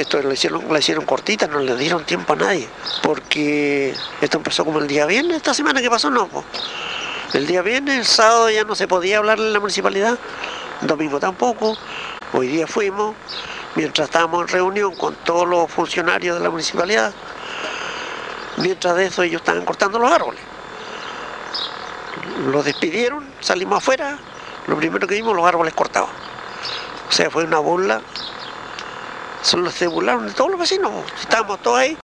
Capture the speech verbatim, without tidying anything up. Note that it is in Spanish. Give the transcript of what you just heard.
Esto lo hicieron, la hicieron cortita, no le dieron tiempo a nadie, porque esto empezó como el día viernes, esta semana que pasó no, po. El día viernes, el sábado ya no se podía hablar en la municipalidad, el domingo tampoco, hoy día fuimos, mientras estábamos en reunión con todos los funcionarios de la municipalidad, mientras de eso ellos estaban cortando los árboles. Los despidieron, salimos afuera, lo primero que vimos, los árboles cortados. O sea, fue una burla. Solo se burlaron de todos los vecinos, estábamos todos ahí.